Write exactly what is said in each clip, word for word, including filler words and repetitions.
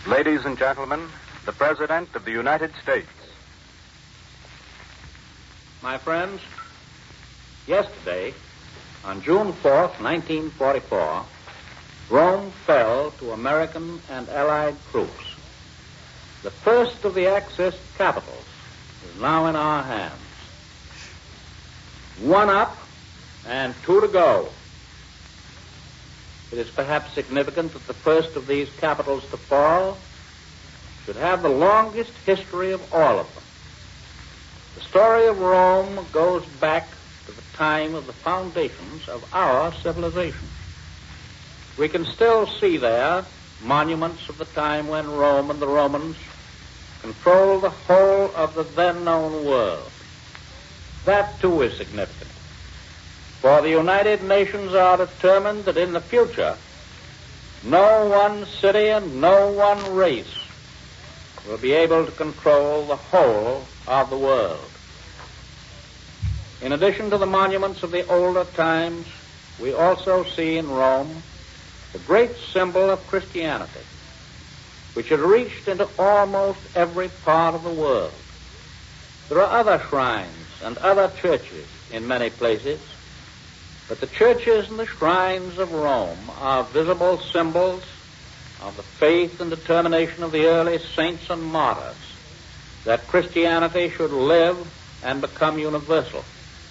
Ladies and gentlemen, the President of the United States. My friends, yesterday, on June fourth, nineteen forty-four, Rome fell to American and Allied troops. The first of the Axis capitals is now in our hands. One up and two to go. It is perhaps significant that the first of these capitals to fall should have the longest history of all of them. The story of Rome goes back to the time of the foundations of our civilization. We can still see there monuments of the time when Rome and the Romans controlled the whole of the then known world. That too is significant. For the United Nations are determined that in the future, no one city and no one race will be able to control the whole of the world. In addition to the monuments of the older times, we also see in Rome the great symbol of Christianity, which had reached into almost every part of the world. There are other shrines and other churches in many places, but the churches and the shrines of Rome are visible symbols of the faith and determination of the early saints and martyrs that Christianity should live and become universal.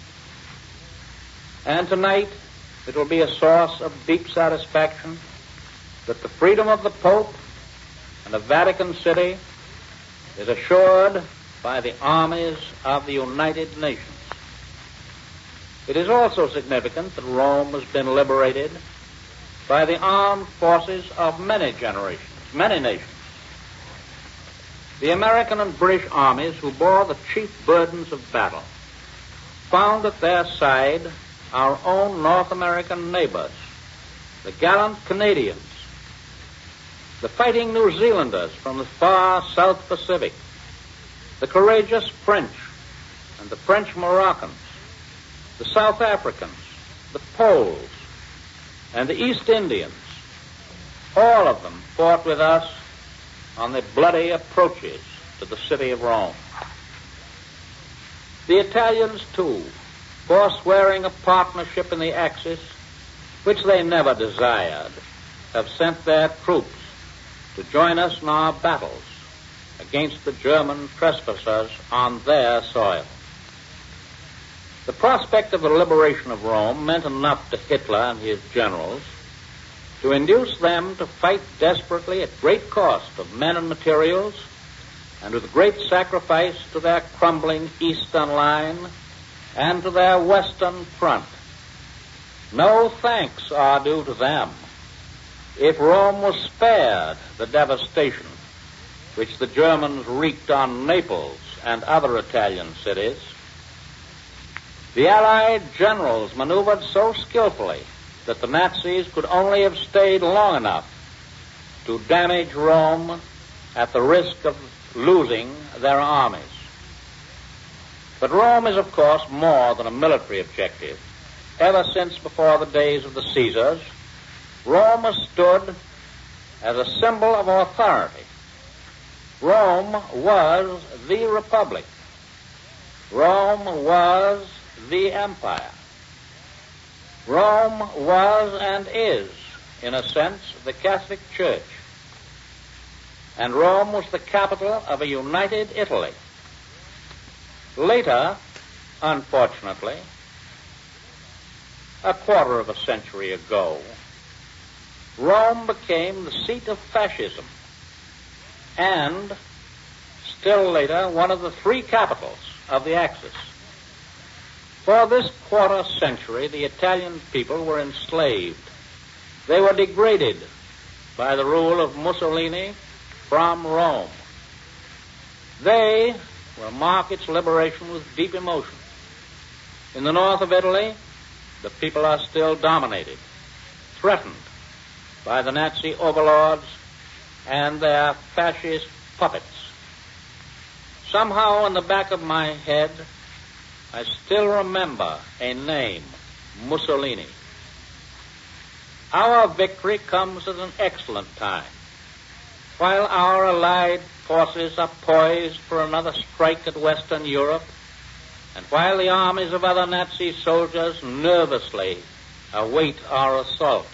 And tonight, it will be a source of deep satisfaction that the freedom of the Pope and the Vatican City is assured by the armies of the United Nations. It is also significant that Rome has been liberated by the armed forces of many generations, many nations. The American and British armies who bore the chief burdens of battle found at their side our own North American neighbors, the gallant Canadians, the fighting New Zealanders from the far South Pacific, the courageous French and the French Moroccans, the South Africans, the Poles, and the East Indians. All of them fought with us on the bloody approaches to the city of Rome. The Italians, too, forswearing a partnership in the Axis, which they never desired, have sent their troops to join us in our battles against the German trespassers on their soil. The prospect of the liberation of Rome meant enough to Hitler and his generals to induce them to fight desperately at great cost of men and materials and with great sacrifice to their crumbling eastern line and to their western front. No thanks are due to them if Rome was spared the devastation which the Germans wreaked on Naples and other Italian cities. The Allied generals maneuvered so skillfully that the Nazis could only have stayed long enough to damage Rome at the risk of losing their armies. But Rome is, of course, more than a military objective. Ever since before the days of the Caesars, Rome has stood as a symbol of authority. Rome was the Republic. Rome was the empire. Rome was and is, in a sense, the Catholic Church. And Rome was the capital of a united Italy. Later, unfortunately, a quarter of a century ago, Rome became the seat of fascism and, still later, one of the three capitals of the Axis. For this quarter century, the Italian people were enslaved. They were degraded by the rule of Mussolini from Rome. They will mark its liberation with deep emotion. In the north of Italy, the people are still dominated, threatened by the Nazi overlords and their fascist puppets. Somehow in the back of my head, I still remember a name, Mussolini. Our victory comes at an excellent time. while our allied forces are poised for another strike at Western Europe, and while the armies of other Nazi soldiers nervously await our assault.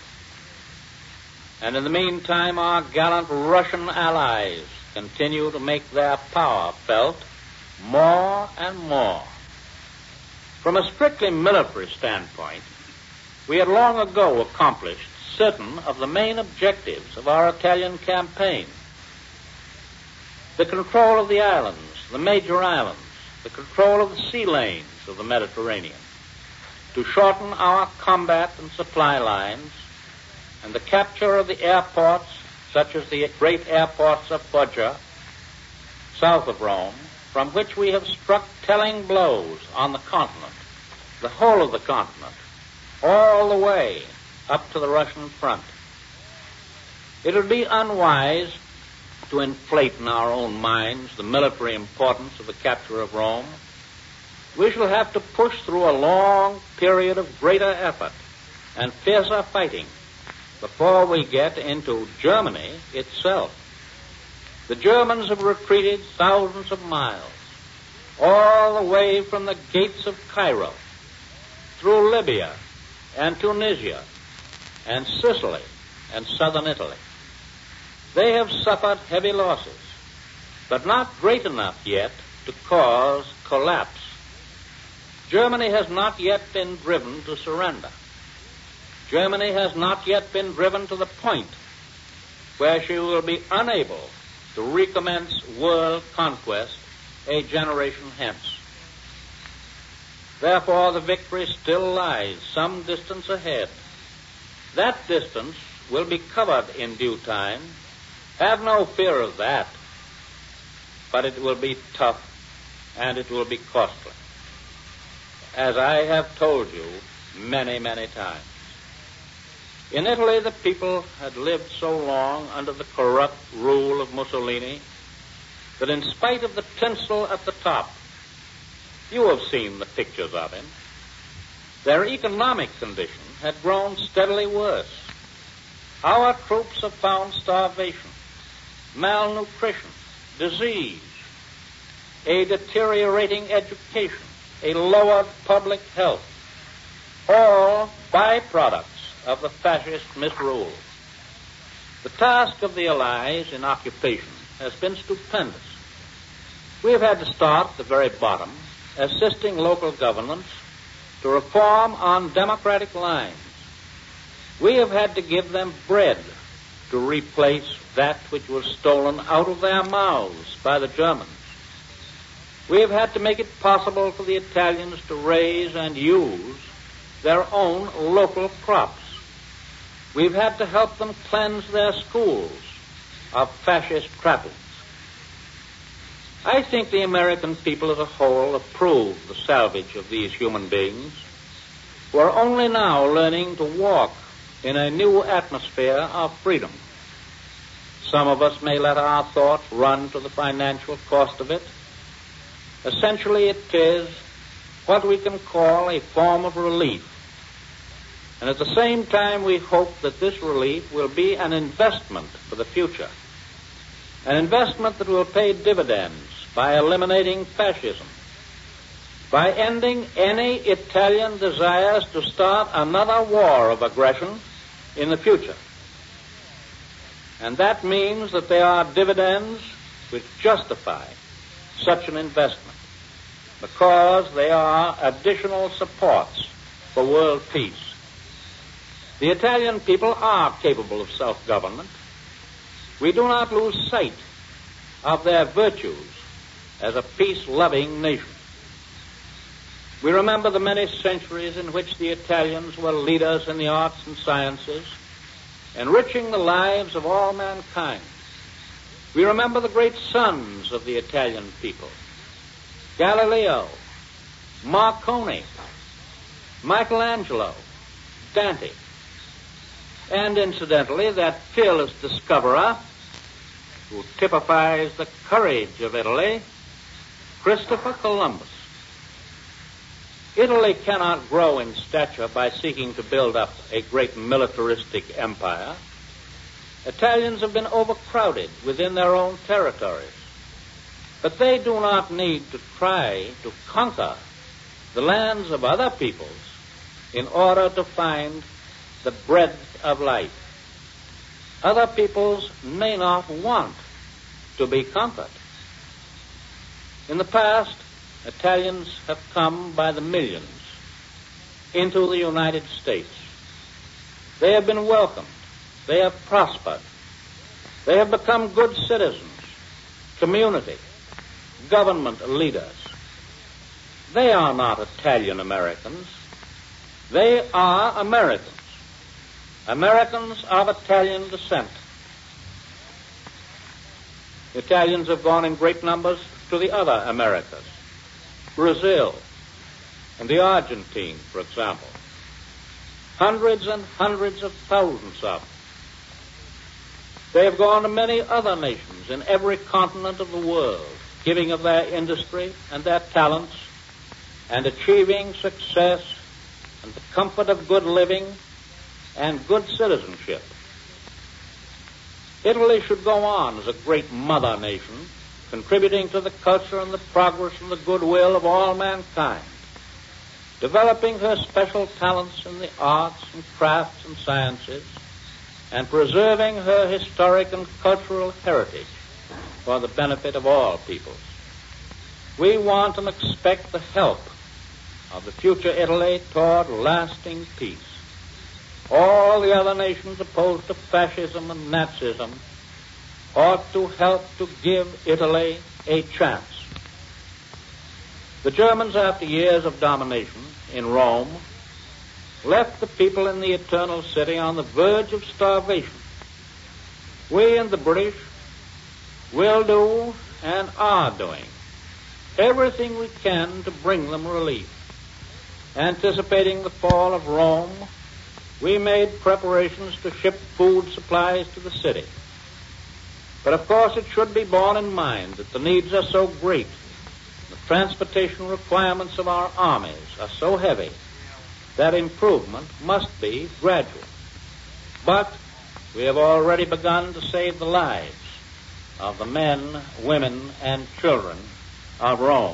And in the meantime, our gallant Russian allies continue to make their power felt more and more. From a strictly military standpoint, we had long ago accomplished certain of the main objectives of our Italian campaign. The control of the islands, the major islands, the control of the sea lanes of the Mediterranean, to shorten our combat and supply lines, and the capture of the airports, such as the great airports of Foggia, south of Rome, from which we have struck telling blows on the continent, the whole of the continent, all the way up to the Russian front. It would be unwise to inflate in our own minds the military importance of the capture of Rome. We shall have to push through a long period of greater effort and fiercer fighting before we get into Germany itself. The Germans have retreated thousands of miles, all the way from the gates of Cairo, through Libya and Tunisia and Sicily and southern Italy. They have suffered heavy losses, but not great enough yet to cause collapse. Germany has not yet been driven to surrender. Germany has not yet been driven to the point where she will be unable to recommence world conquest a generation hence. Therefore, the victory still lies some distance ahead. That distance will be covered in due time. Have no fear of that. But it will be tough, and it will be costly, as I have told you many, many times. In Italy, the people had lived so long under the corrupt rule of Mussolini that in spite of the tinsel at the top, you have seen the pictures of him, their economic condition had grown steadily worse. Our troops have found starvation, malnutrition, disease, a deteriorating education, a lowered public health, all byproducts of the fascist misrule. The task of the Allies in occupation has been stupendous. We have had to start at the very bottom, assisting local governments to reform on democratic lines. We have had to give them bread to replace that which was stolen out of their mouths by the Germans. We have had to make it possible for the Italians to raise and use their own local crops. We've had to help them cleanse their schools of fascist trappings. I think the American people as a whole approve the salvage of these human beings who are only now learning to walk in a new atmosphere of freedom. Some of us may let our thoughts run to the financial cost of it. Essentially, it is what we can call a form of relief. And at the same time, we hope that this relief will be an investment for the future, an investment that will pay dividends by eliminating fascism, by ending any Italian desires to start another war of aggression in the future. And that means that there are dividends which justify such an investment because they are additional supports for world peace. The Italian people are capable of self-government. We do not lose sight of their virtues as a peace-loving nation. We remember the many centuries in which the Italians were leaders in the arts and sciences, enriching the lives of all mankind. We remember the great sons of the Italian people, Galileo, Marconi, Michelangelo, Dante, and incidentally, that fearless discoverer who typifies the courage of Italy, Christopher Columbus. Italy cannot grow in stature by seeking to build up a great militaristic empire. Italians have been overcrowded within their own territories. But they do not need to try to conquer the lands of other peoples in order to find the bread of life. Other peoples may not want to be conquered. In the past, Italians have come by the millions into the United States. They have been welcomed. They have prospered. They have become good citizens, community, government leaders. They are not Italian Americans. They are Americans. Americans of Italian descent. Italians have gone in great numbers to the other Americas, Brazil and the Argentine, for example. Hundreds and hundreds of thousands of them. They have gone to many other nations in every continent of the world, giving of their industry and their talents and achieving success and the comfort of good living and good citizenship. Italy should go on as a great mother nation, contributing to the culture and the progress and the goodwill of all mankind, developing her special talents in the arts and crafts and sciences, and preserving her historic and cultural heritage for the benefit of all peoples. We want and expect the help of the future Italy toward lasting peace. All the other nations opposed to fascism and Nazism ought to help to give Italy a chance. The Germans, after years of domination in Rome, left the people in the Eternal City on the verge of starvation. We and the British will do and are doing everything we can to bring them relief. Anticipating the fall of Rome, we made preparations to ship food supplies to the city. But of course it should be borne in mind that the needs are so great, the transportation requirements of our armies are so heavy, that improvement must be gradual. But we have already begun to save the lives of the men, women, and children of Rome.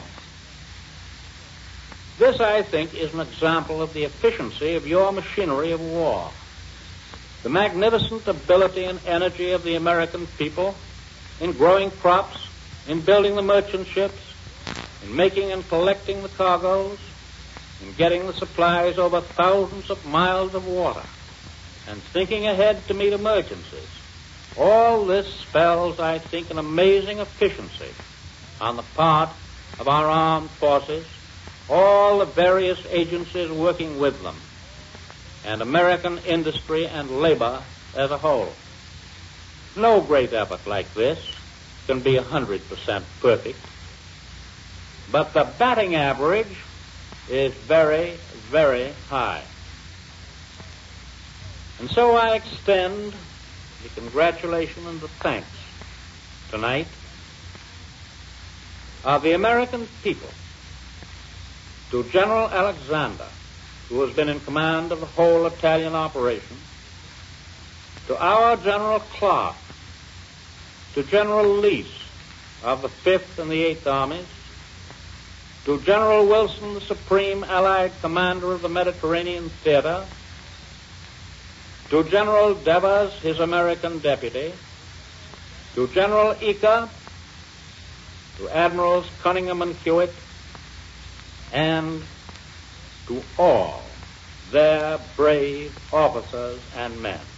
This, I think, is an example of the efficiency of your machinery of war. The magnificent ability and energy of the American people in growing crops, in building the merchant ships, in making and collecting the cargoes, in getting the supplies over thousands of miles of water, and thinking ahead to meet emergencies. All this spells, I think, an amazing efficiency on the part of our armed forces, all the various agencies working with them, and American industry and labor as a whole. No great effort like this can be one hundred percent perfect, but the batting average is very, very high. And so I extend the congratulations and the thanks tonight of the American people to General Alexander, who has been in command of the whole Italian operation, to our General Clark, to General Leese of the Fifth and the Eighth Armies, to General Wilson, the Supreme Allied Commander of the Mediterranean Theater, to General Devers, his American deputy, to General Eaker, to Admirals Cunningham and Hewitt, and to all their brave officers and men.